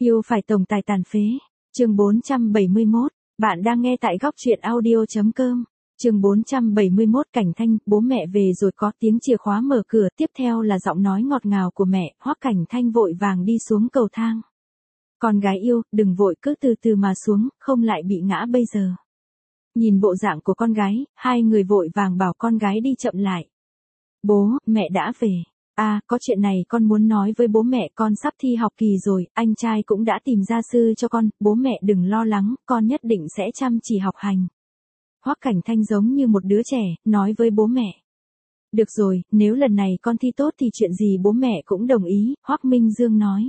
Yêu phải tổng tài tàn phế. Chương 471, bạn đang nghe tại góc truyện audio.com. Chương 471 Cảnh Thanh, bố mẹ về rồi có tiếng chìa khóa mở cửa, tiếp theo là giọng nói ngọt ngào của mẹ, Hoắc Cảnh Thanh vội vàng đi xuống cầu thang. Con gái yêu, đừng vội, cứ từ từ mà xuống, không lại bị ngã bây giờ. Nhìn bộ dạng của con gái, hai người vội vàng bảo con gái đi chậm lại. Bố, mẹ đã về. À, có chuyện này con muốn nói với bố mẹ, con sắp thi học kỳ rồi, anh trai cũng đã tìm gia sư cho con, bố mẹ đừng lo lắng, con nhất định sẽ chăm chỉ học hành. Hoắc Cảnh Thanh giống như một đứa trẻ, nói với bố mẹ. Được rồi, nếu lần này con thi tốt thì chuyện gì bố mẹ cũng đồng ý, Hoắc Minh Dương nói.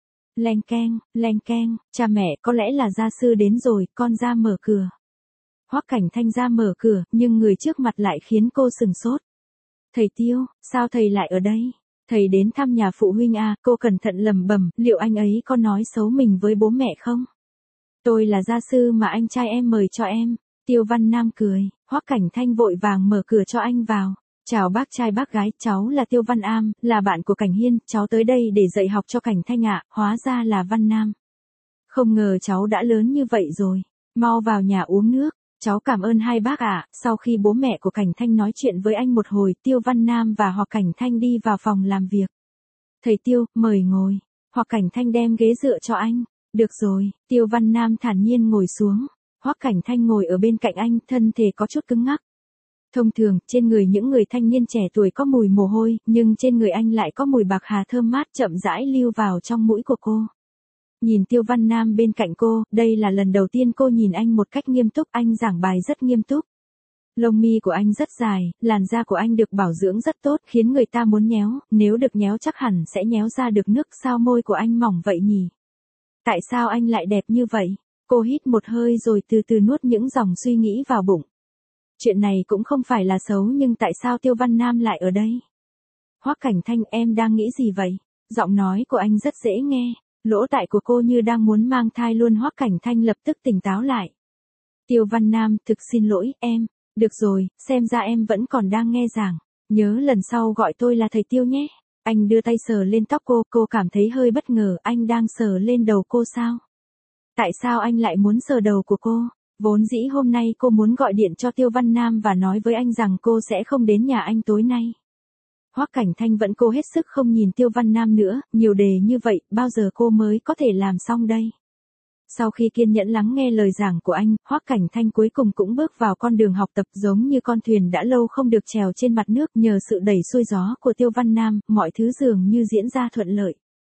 Leng keng, cha mẹ có lẽ là gia sư đến rồi, con ra mở cửa. Hoắc Cảnh Thanh ra mở cửa, nhưng người trước mặt lại khiến cô sừng sốt. Thầy Tiêu, sao thầy lại ở đây? Thầy đến thăm nhà phụ huynh à, cô cẩn thận lẩm bẩm, liệu anh ấy có nói xấu mình với bố mẹ không? Tôi là gia sư mà anh trai em mời cho em. Tiêu Văn Nam cười, Hoắc Cảnh Thanh vội vàng mở cửa cho anh vào. Chào bác trai bác gái, cháu là Tiêu Văn Am, là bạn của Cảnh Hiên, cháu tới đây để dạy học cho Cảnh Thanh ạ, hóa ra là Văn Nam. Không ngờ cháu đã lớn như vậy rồi, mau vào nhà uống nước. Cháu cảm ơn hai bác ạ. Sau khi bố mẹ của Cảnh Thanh nói chuyện với anh một hồi, Tiêu Văn Nam và Hoắc Cảnh Thanh đi vào phòng làm việc. Thầy Tiêu, mời ngồi. Hoắc Cảnh Thanh đem ghế dựa cho anh. Được rồi, Tiêu Văn Nam thản nhiên ngồi xuống. Hoắc Cảnh Thanh ngồi ở bên cạnh anh, thân thể có chút cứng ngắc. Thông thường, trên người những người thanh niên trẻ tuổi có mùi mồ hôi, nhưng trên người anh lại có mùi bạc hà thơm mát chậm rãi lưu vào trong mũi của cô. Nhìn Tiêu Văn Nam bên cạnh cô, đây là lần đầu tiên cô nhìn anh một cách nghiêm túc, anh giảng bài rất nghiêm túc. Lông mi của anh rất dài, làn da của anh được bảo dưỡng rất tốt, khiến người ta muốn nhéo, nếu được nhéo chắc hẳn sẽ nhéo ra được nước. Sao môi của anh mỏng vậy nhỉ? Tại sao anh lại đẹp như vậy? Cô hít một hơi rồi từ từ nuốt những dòng suy nghĩ vào bụng. Chuyện này cũng không phải là xấu nhưng tại sao Tiêu Văn Nam lại ở đây? Hoắc Cảnh Thanh, em đang nghĩ gì vậy? Giọng nói của anh rất dễ nghe. Lỗ tai của cô như đang muốn mang thai luôn. Hoắc Cảnh Thanh lập tức tỉnh táo lại. Tiêu Văn Nam, thực xin lỗi, em. Được rồi, xem ra em vẫn còn đang nghe giảng. Nhớ lần sau gọi tôi là thầy Tiêu nhé. Anh đưa tay sờ lên tóc cô cảm thấy hơi bất ngờ, anh đang sờ lên đầu cô sao? Tại sao anh lại muốn sờ đầu của cô? Vốn dĩ hôm nay cô muốn gọi điện cho Tiêu Văn Nam và nói với anh rằng cô sẽ không đến nhà anh tối nay. Hoắc Cảnh Thanh vẫn cố hết sức không nhìn Tiêu Văn Nam nữa, nhiều đề như vậy, bao giờ cô mới có thể làm xong đây? Sau khi kiên nhẫn lắng nghe lời giảng của anh, Hoắc Cảnh Thanh cuối cùng cũng bước vào con đường học tập giống như con thuyền đã lâu không được chèo trên mặt nước, nhờ sự đẩy xuôi gió của Tiêu Văn Nam, mọi thứ dường như diễn ra thuận lợi.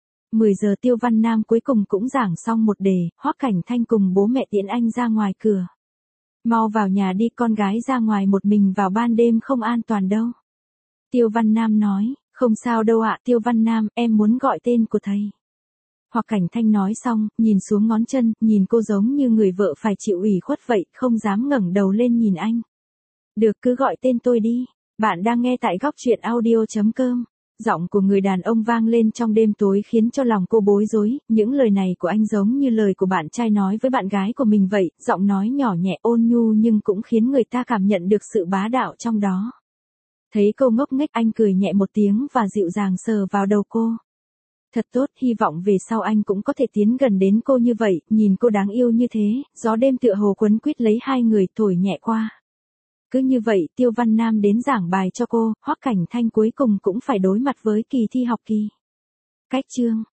10 giờ Tiêu Văn Nam cuối cùng cũng giảng xong một đề, Hoắc Cảnh Thanh cùng bố mẹ tiễn anh ra ngoài cửa. Mau vào nhà đi, con gái ra ngoài một mình vào ban đêm không an toàn đâu. Tiêu Văn Nam nói, không sao đâu ạ Tiêu Văn Nam, em muốn gọi tên của thầy. Hoắc Cảnh Thanh nói xong, nhìn xuống ngón chân, nhìn cô giống như người vợ phải chịu ủy khuất vậy, không dám ngẩng đầu lên nhìn anh. Được, cứ gọi tên tôi đi. Bạn đang nghe tại góc truyện audio.com. Giọng của người đàn ông vang lên trong đêm tối khiến cho lòng cô bối rối, những lời này của anh giống như lời của bạn trai nói với bạn gái của mình vậy, giọng nói nhỏ nhẹ ôn nhu nhưng cũng khiến người ta cảm nhận được sự bá đạo trong đó. Thấy cô ngốc nghếch anh cười nhẹ một tiếng và dịu dàng sờ vào đầu cô. Thật tốt, hy vọng về sau anh cũng có thể tiến gần đến cô như vậy, nhìn cô đáng yêu như thế, gió đêm tựa hồ quấn quýt lấy hai người thổi nhẹ qua. Cứ như vậy, Tiêu Văn Nam đến giảng bài cho cô, Hoắc Cảnh Thanh cuối cùng cũng phải đối mặt với kỳ thi học kỳ. Cách chương